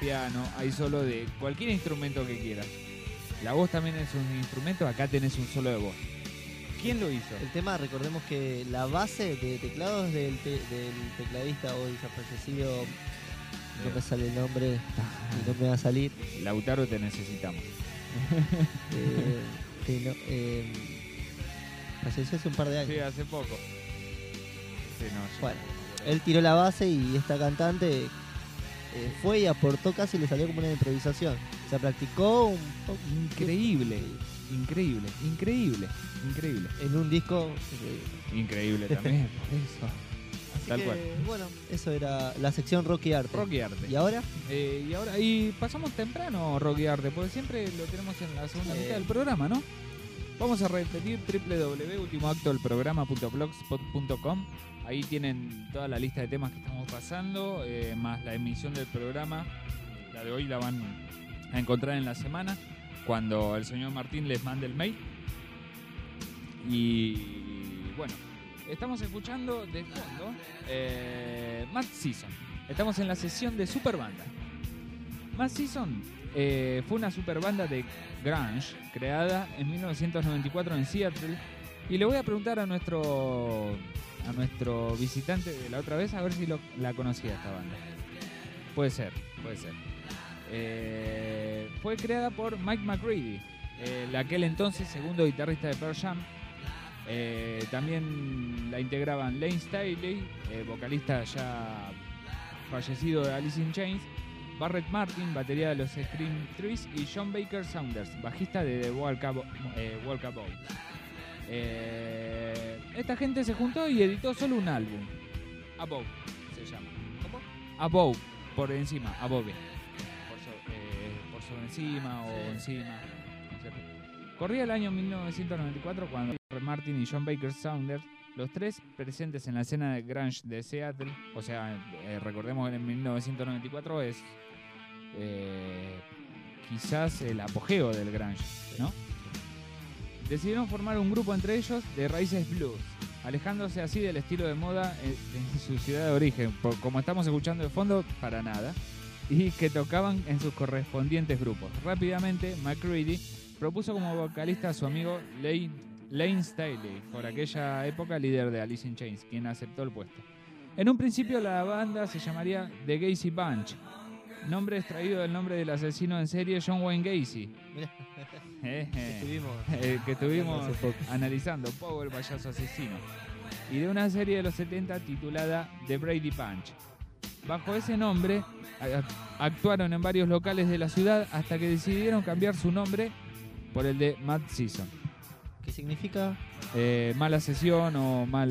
piano, hay solo de cualquier instrumento que quieras. La voz también es un instrumento, acá tenés un solo de voz. ¿Quién lo hizo? El tema, recordemos que la base de teclados del tecladista hoy ya fallecido, no me sale el nombre y no me va a salir. Lautaro, te necesitamos. Falleció hace un par de años. Sí, hace poco. Sí, no, bueno, él tiró la base y esta cantante fue y aportó casi, le salió como una improvisación. Se practicó un poco. Increíble. Increíble. En un disco increíble también, por eso. Así Tal que, cual. bueno, eso era la sección Rock y Arte. Rock y Arte. ¿Y ahora? Y pasamos temprano Rock y Arte, porque siempre lo tenemos en la segunda mitad del programa, ¿no? Vamos a repetir www.ultimoactodelprograma.blogspot.com. Ahí tienen toda la lista de temas que estamos pasando, más la emisión del programa. La de hoy la van a encontrar en la semana, cuando el señor Martín les mande el mail. Y bueno, estamos escuchando de fondo Mad Season. Estamos en la sesión de Superbanda. Mad Season fue una superbanda de grunge creada en 1994 en Seattle. Y le voy a preguntar a nuestro visitante de la otra vez a ver si la conocía esta banda. Puede ser. Fue creada por Mike McCready, aquel entonces segundo guitarrista de Pearl Jam. También la integraban Lane Staley, vocalista ya fallecido de Alice in Chains, Barrett Martin, batería de los Scream Trees, y John Baker Saunders, bajista de The Walkabout. Esta gente se juntó y editó solo un álbum. Above se llama. ¿Cómo? Above, por encima, above. Por sobre encima o encima. No sé. Corría el año 1994 cuando Martin y John Baker Saunders, los tres presentes en la escena de grunge de Seattle, o sea, recordemos que en 1994 es quizás el apogeo del grunge, ¿no? Decidieron formar un grupo entre ellos de raíces blues, alejándose así del estilo de moda en su ciudad de origen, como estamos escuchando de fondo, para nada, y que tocaban en sus correspondientes grupos. Rápidamente, McCready propuso como vocalista a su amigo Lane Staley, por aquella época líder de Alice in Chains, quien aceptó el puesto. En un principio la banda se llamaría The Gacy Bunch, nombre extraído del nombre del asesino en serie John Wayne Gacy. Que estuvimos analizando, Power, payaso asesino, y de una serie de los 70 titulada The Brady Bunch. Bajo ese nombre actuaron en varios locales de la ciudad hasta que decidieron cambiar su nombre por el de Mad Season. ¿Qué significa? Mala sesión o mal...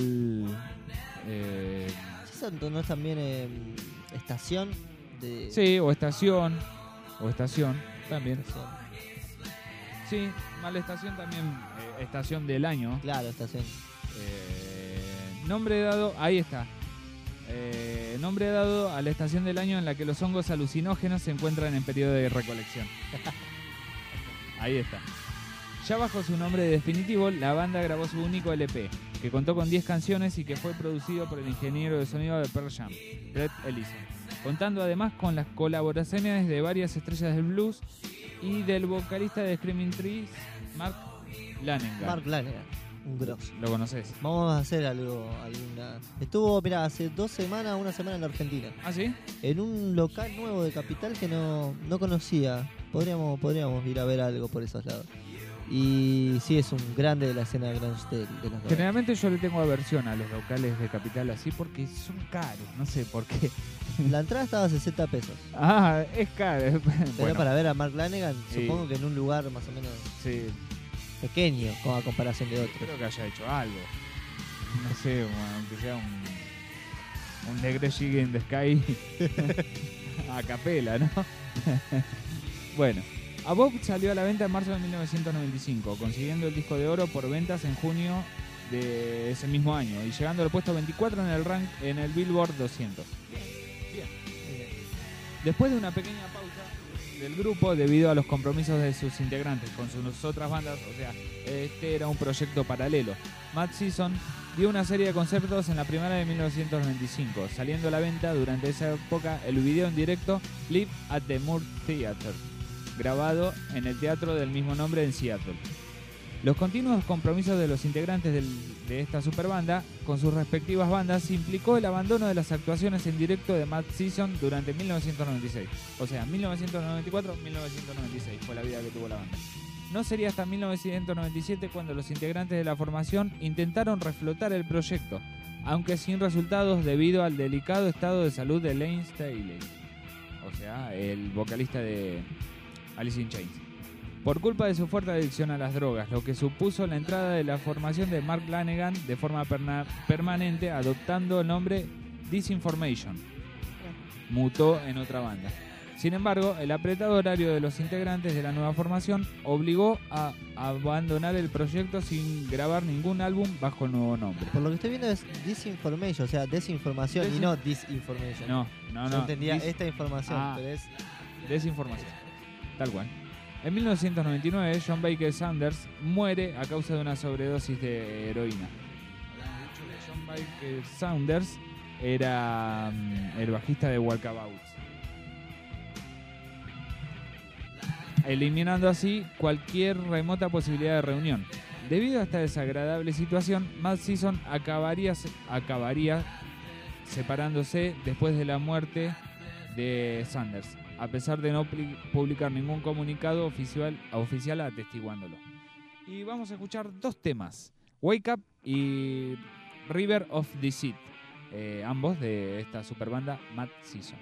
¿Season no es también estación? Sí, o estación también. Estación. Sí, mala estación también, estación del año. Claro, estación. Nombre dado, ahí está. Nombre dado a la estación del año en la que los hongos alucinógenos se encuentran en periodo de recolección. Ahí está. Ya bajo su nombre definitivo, la banda grabó su único LP, que contó con 10 canciones y que fue producido por el ingeniero de sonido de Pearl Jam, Brett Ellison, contando además con las colaboraciones de varias estrellas del blues y del vocalista de Screaming Trees, Mark Lanegan. Un grosso. ¿Lo conoces? Vamos a hacer Estuvo, mirá, hace una semana en Argentina. ¿Ah, sí? En un local nuevo de Capital que no conocía. Podríamos ir a ver algo por esos lados. Y sí, es un grande de la escena de grunge de los Generalmente yo le tengo aversión a los locales de Capital así porque son caros, no sé por qué. La entrada estaba a 60 pesos. Ah, es caro. Pero Bueno, para ver a Mark Lanegan, sí. Supongo que en un lugar más o menos sí, pequeño, a comparación de otros. creo que haya hecho algo. No sé, aunque sea un Negre Gig in the Sky a capela, ¿no? Bueno, Above salió a la venta en marzo de 1995, consiguiendo el disco de oro por ventas en junio de ese mismo año y llegando al puesto 24 en el Billboard 200. Bien. Después de una pequeña pausa del grupo debido a los compromisos de sus integrantes con sus otras bandas, o sea, este era un proyecto paralelo, Mad Season dio una serie de conceptos en la primavera de 1995, saliendo a la venta durante esa época el video en directo Live at the Moore Theatre, grabado en el teatro del mismo nombre en Seattle. Los continuos compromisos de los integrantes de esta superbanda con sus respectivas bandas implicó el abandono de las actuaciones en directo de Mad Season durante 1996. O sea, 1994-1996 fue la vida que tuvo la banda. No sería hasta 1997 cuando los integrantes de la formación intentaron reflotar el proyecto, aunque sin resultados debido al delicado estado de salud de Lane Staley, o sea, el vocalista de Alice in Chains, por culpa de su fuerte adicción a las drogas, lo que supuso la entrada de la formación de Mark Lanegan de forma permanente, adoptando el nombre Disinformation. Mutó en otra banda. Sin embargo, el apretado horario de los integrantes de la nueva formación obligó a abandonar el proyecto sin grabar ningún álbum bajo el nuevo nombre. Por lo que estoy viendo es disinformation, o sea, desinformación y no disinformation. No. Yo entendía esta información, pero es desinformación. Tal cual. En 1999, John Baker Saunders muere a causa de una sobredosis de heroína. Habíamos dicho que John Baker Saunders era el bajista de Walkabouts, eliminando así cualquier remota posibilidad de reunión. Debido a esta desagradable situación, Mad Season acabaría separándose después de la muerte de Saunders, a pesar de no publicar ningún comunicado oficial atestiguándolo. Y vamos a escuchar dos temas, Wake Up y River of Deceit, ambos de esta superbanda Mad Season.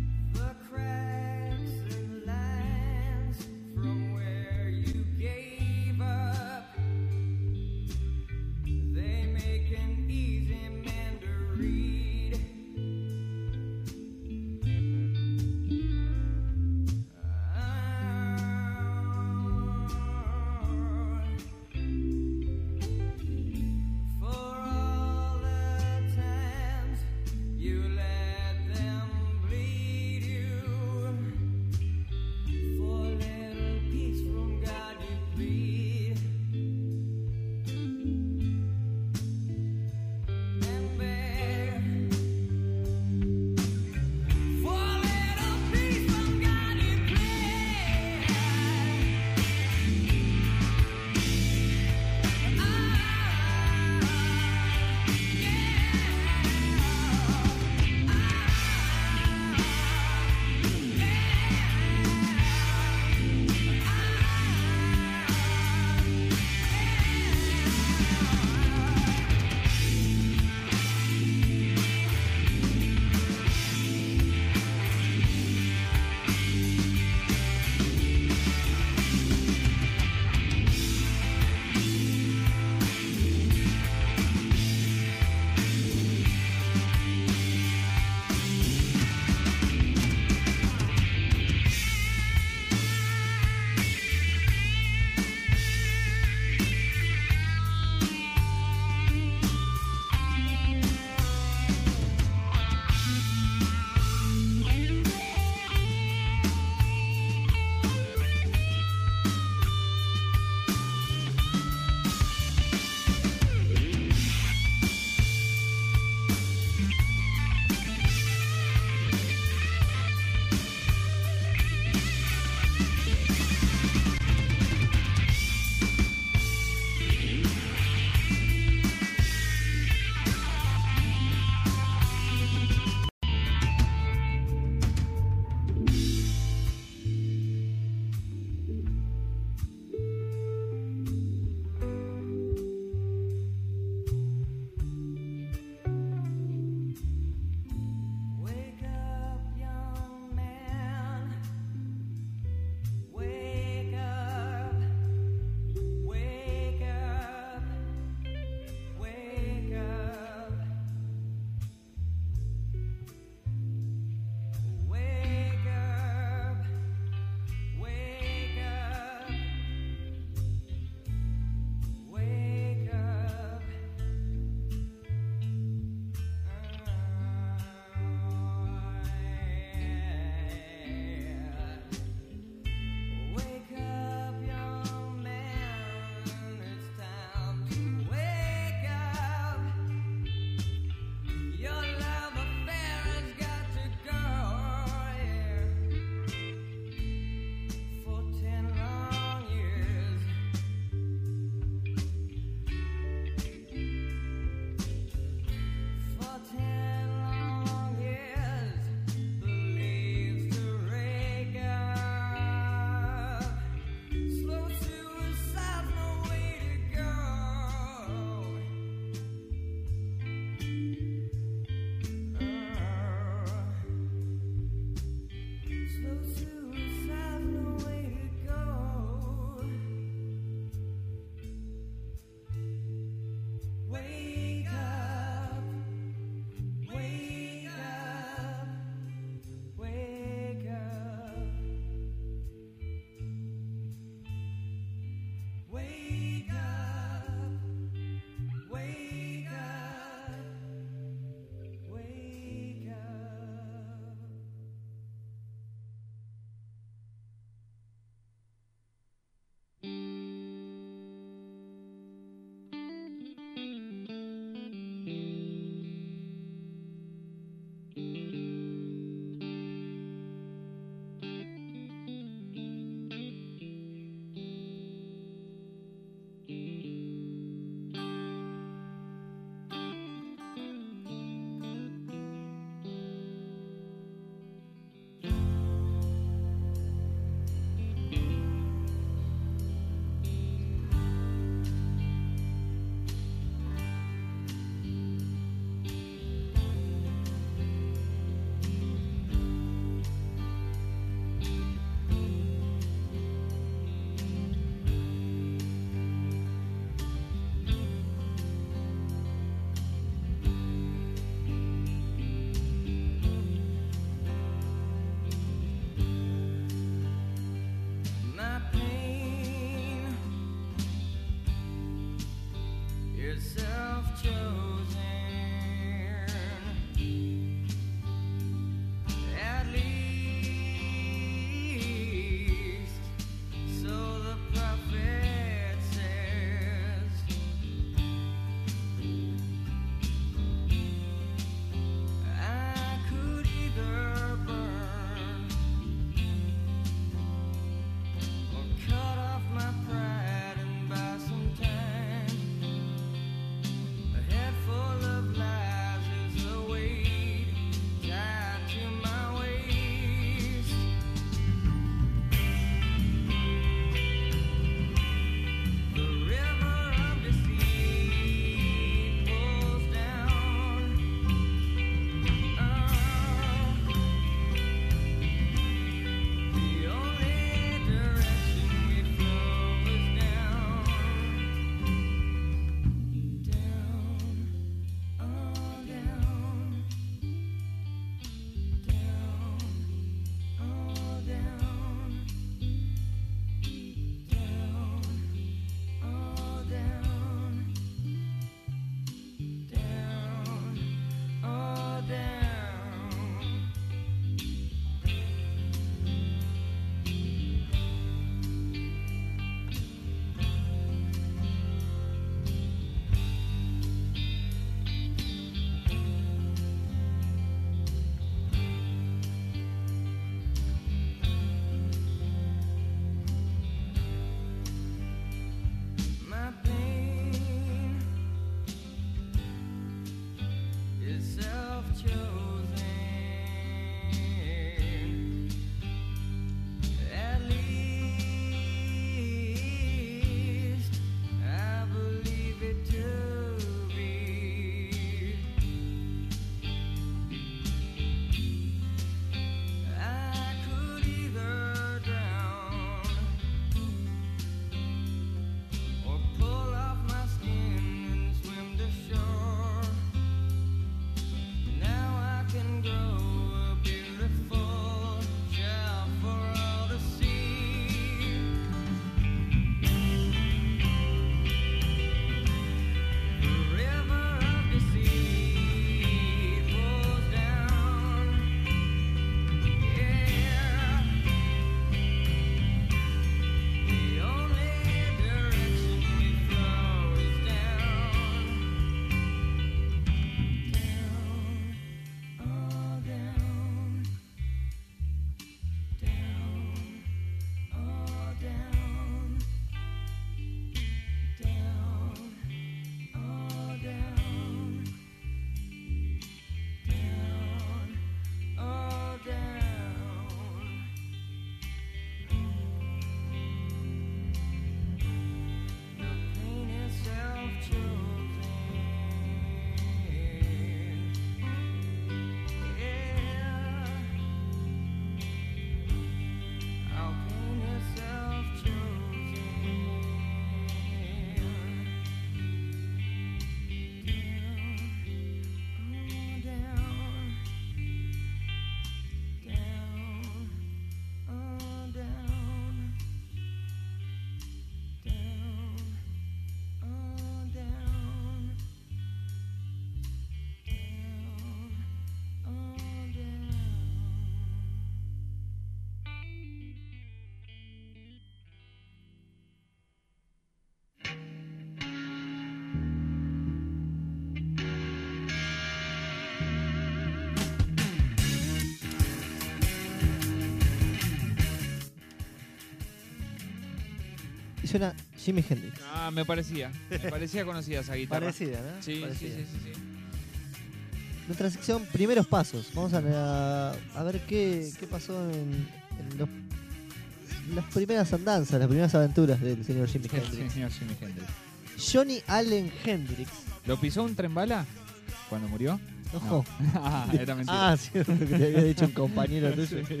Y suena Jimi Hendrix. Ah, me parecía conocida esa guitarra. Parecida, ¿no? Sí, Parecida. sí. Nuestra sección Primeros Pasos. Vamos a ver qué pasó en las primeras andanzas, las primeras aventuras del señor Jimi Hendrix. Señor Jimi Hendrix. Johnny Allen Hendrix. ¿Lo pisó un tren bala cuando murió? Ojo. No. Ah, era mentira. Ah, cierto que te había dicho un compañero tuyo. Sí.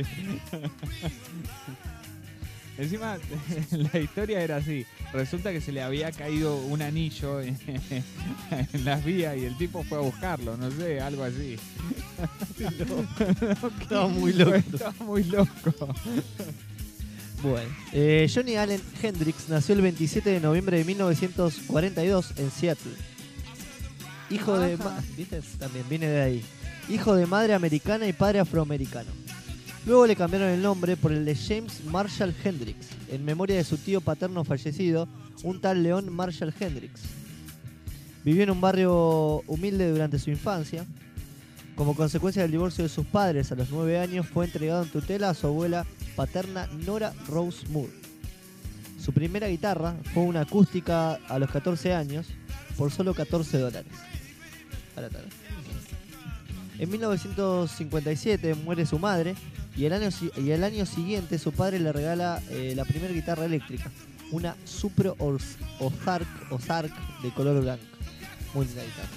Encima, la historia era así. Resulta que se le había caído un anillo en las vías y el tipo fue a buscarlo, no sé, algo así. Estaba muy loco. Estaba muy loco. Bueno, Johnny Allen Hendrix nació el 27 de noviembre de 1942 en Seattle. Hijo de... ¿Viste? También viene de ahí. Hijo de madre americana y padre afroamericano. Luego le cambiaron el nombre por el de James Marshall Hendrix, en memoria de su tío paterno fallecido, un tal Leon Marshall Hendrix. Vivió en un barrio humilde durante su infancia. Como consecuencia del divorcio de sus padres a los 9 años, fue entregado en tutela a su abuela paterna Nora Rose Moore. Su primera guitarra fue una acústica a los 14 años por solo $14. En 1957 muere su madre y el año siguiente su padre le regala la primera guitarra eléctrica, una Supro Ozark de color blanco. Muy linda guitarra.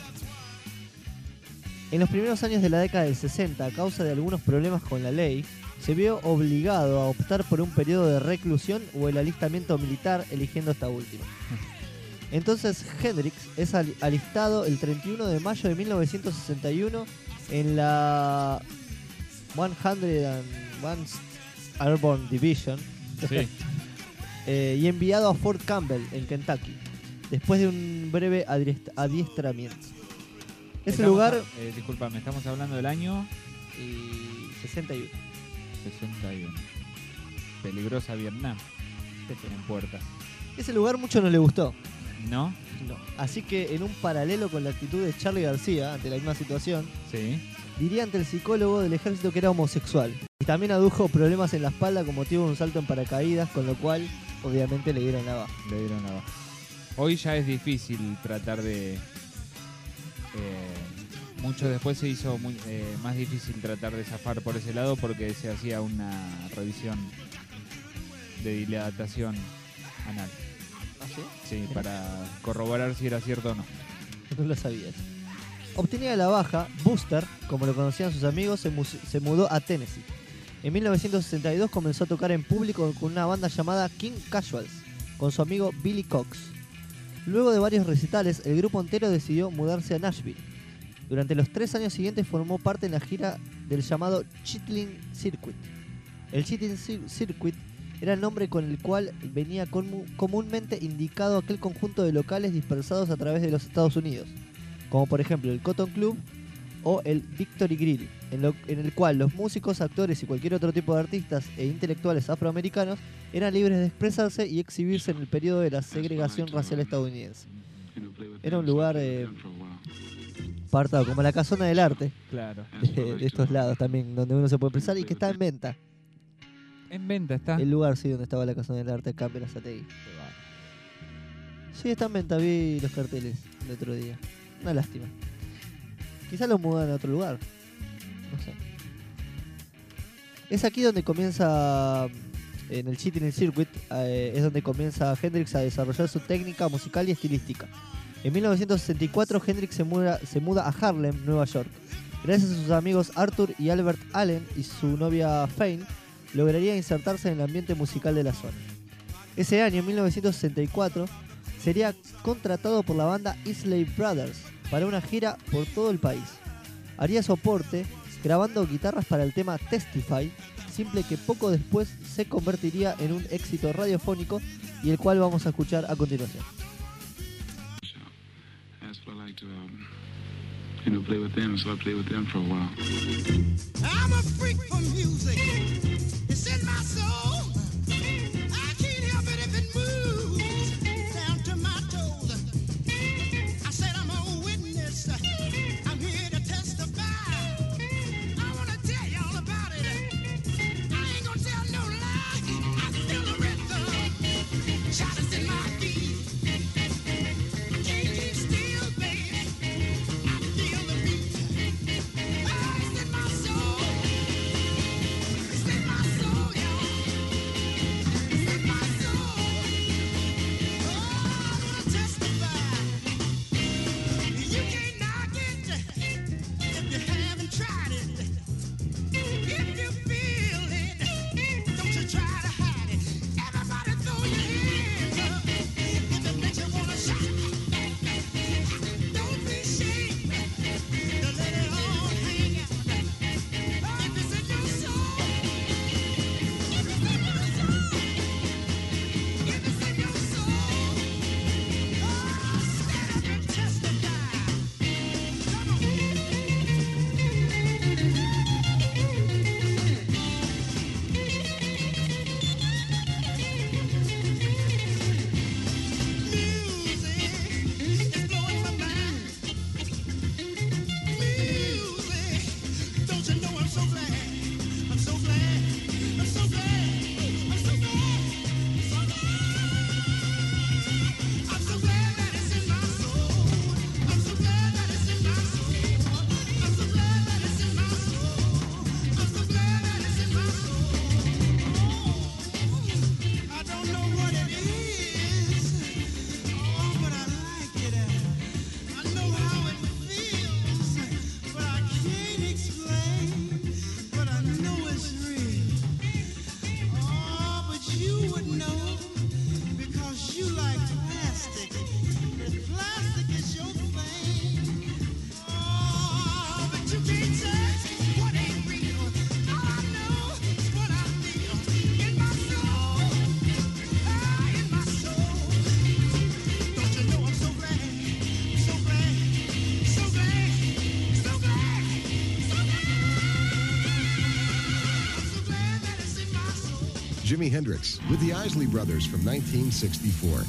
En los primeros años de la década del 60, a causa de algunos problemas con la ley, se vio obligado a optar por un periodo de reclusión o el alistamiento militar, eligiendo esta última. Entonces Hendrix es alistado el 31 de mayo de 1961 en la 101st Airborne Division Sí. y enviado a Fort Campbell en Kentucky, después de un breve adiestramiento. Ese lugar... disculpame, estamos hablando del año... y 61. 61. Peligrosa Vietnam. En puertas. Ese lugar mucho no le gustó. ¿No? No. Así que en un paralelo con la actitud de Charlie García ante la misma situación, Sí. diría ante el psicólogo del ejército que era homosexual. Y también adujo problemas en la espalda con motivo de un salto en paracaídas, con lo cual obviamente le dieron la baja. Le dieron la baja. Hoy ya es difícil tratar de... mucho después se hizo más difícil tratar de zafar por ese lado porque se hacía una revisión de dilatación anal. ¿Ah, sí? Sí, para corroborar si era cierto o no. No lo sabías. Obtenida la baja, Buster, como lo conocían sus amigos, se mudó a Tennessee. En 1962 comenzó a tocar en público con una banda llamada King Casuals, con su amigo Billy Cox. Luego de varios recitales, el grupo entero decidió mudarse a Nashville. Durante los 3 años siguientes formó parte en la gira del llamado Chitlin Circuit. El Chitlin Circuit era el nombre con el cual venía comúnmente indicado aquel conjunto de locales dispersados a través de los Estados Unidos, como por ejemplo el Cotton Club o el Victory Grill, en el cual los músicos, actores y cualquier otro tipo de artistas e intelectuales afroamericanos eran libres de expresarse y exhibirse en el periodo de la segregación racial estadounidense. Era un lugar apartado, como la casona del arte, Claro. de estos lados también, donde uno se puede expresar y que está en venta. En venta está. El lugar, sí, donde estaba la casona del arte acá en Berazategui. Sí, está en venta, vi los carteles el otro día. Una lástima. Quizás lo mudan a otro lugar. No sé. Es aquí donde comienza, en el Chitlin Circuit, es donde comienza Hendrix a desarrollar su técnica musical y estilística. En 1964 Hendrix se muda a Harlem, Nueva York. Gracias a sus amigos Arthur y Albert Allen y su novia Fane, lograría insertarse en el ambiente musical de la zona. Ese año, en 1964, sería contratado por la banda Isley Brothers para una gira por todo el país. Haría su aporte grabando guitarras para el tema Testify, simple que poco después se convertiría en un éxito radiofónico y el cual vamos a escuchar a continuación. Play with them, so I played with them for a while. I'm a freak for music. It's in my soul. I can't help it if it moves down to my toes. I said I'm a witness. I'm here to testify. I want to tell y'all about it. I ain't gonna tell no lie. I feel the rhythm. Shout it. Jimi Hendrix with the Isley Brothers from 1964.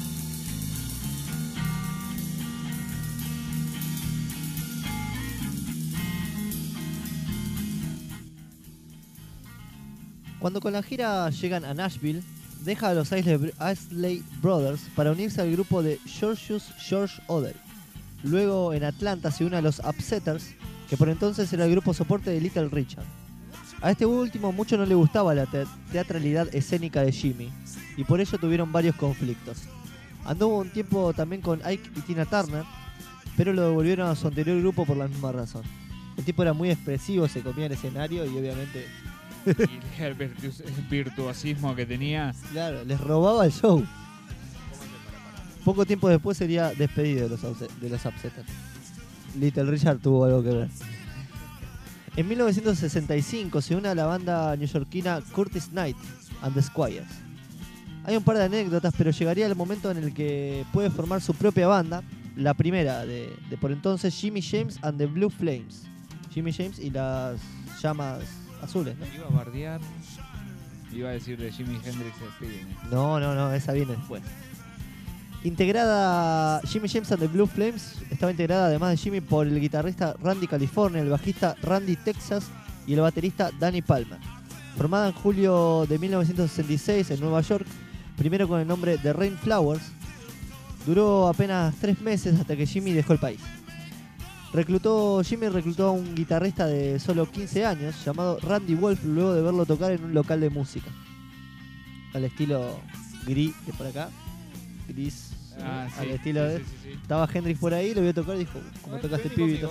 Cuando con la gira llegan a Nashville, deja a los Isley Brothers para unirse al grupo de George Other. Luego en Atlanta se une a los Upsetters, que por entonces era el grupo soporte de Little Richard. A este último mucho no le gustaba la teatralidad escénica de Jimmy, y por ello tuvieron varios conflictos. Anduvo un tiempo también con Ike y Tina Turner, pero lo devolvieron a su anterior grupo por la misma razón. El tipo era muy expresivo, se comía el escenario y obviamente... Y el virtuosismo que tenía. Claro, les robaba el show. Poco tiempo después sería despedido de los Upsetters. Little Richard tuvo algo que ver. En 1965 se une a la banda neoyorquina Curtis Knight and the Squires. Hay un par de anécdotas, pero llegaría el momento en el que puede formar su propia banda. La primera de por entonces Jimmy James and the Blue Flames. Jimmy James y las llamas azules, ¿no? Iba a bardear. Iba a decir de Jimi Hendrix Experience. No, esa viene después. Integrada, Jimmy James and the Blue Flames estaba integrada además de Jimmy por el guitarrista Randy California, el bajista Randy Texas y el baterista Danny Palmer. Formada en julio de 1966 en Nueva York, primero con el nombre de Rain Flowers, duró apenas 3 meses hasta que Jimmy dejó el país. Jimmy reclutó a un guitarrista de solo 15 años llamado Randy Wolf luego de verlo tocar en un local de música. Al estilo gris de por acá. Gris. Al estilo de... Sí. Estaba Hendrix por ahí, lo vio tocar y dijo, ¿cómo toca este pibito?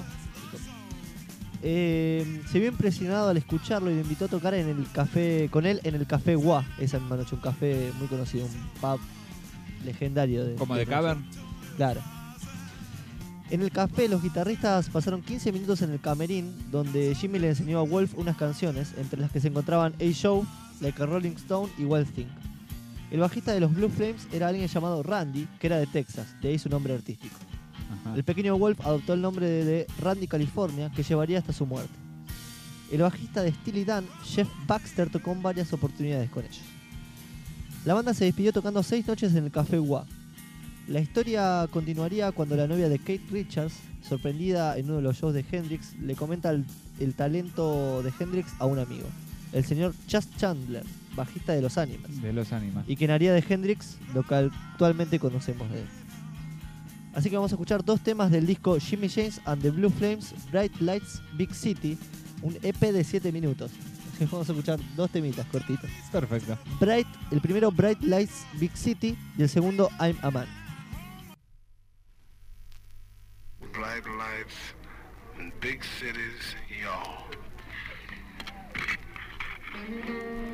Se vio impresionado al escucharlo y lo invitó a tocar con él en el Café Wah, esa misma noche, un café muy conocido, un pub legendario. ¿Como de Cavern? Claro. En el café los guitarristas pasaron 15 minutos en el camerín, donde Jimmy le enseñó a Wolf unas canciones, entre las que se encontraban A-Show, Like a Rolling Stone y Wild Thing. El bajista de los Blue Flames era alguien llamado Randy, que era de Texas, de ahí su nombre artístico. Ajá. El pequeño Wolf adoptó el nombre de Randy California, que llevaría hasta su muerte. El bajista de Steely Dan, Jeff Baxter, tocó en varias oportunidades con ellos. La banda se despidió tocando 6 noches en el Café Wah. La historia continuaría cuando la novia de Kate Richards, sorprendida en uno de los shows de Hendrix, le comenta el talento de Hendrix a un amigo, el señor Chas Chandler, bajista de Los Animals. De Los Animals. Y quien haría de Hendrix lo que actualmente conocemos de él. Así que vamos a escuchar 2 temas del disco Jimmy James and the Blue Flames, Bright Lights, Big City, un EP de 7 minutos. Así que vamos a escuchar 2 temitas cortitos. Perfecto. El primero Bright Lights, Big City, y el segundo I'm a Man. Bright lights in big cities, y'all.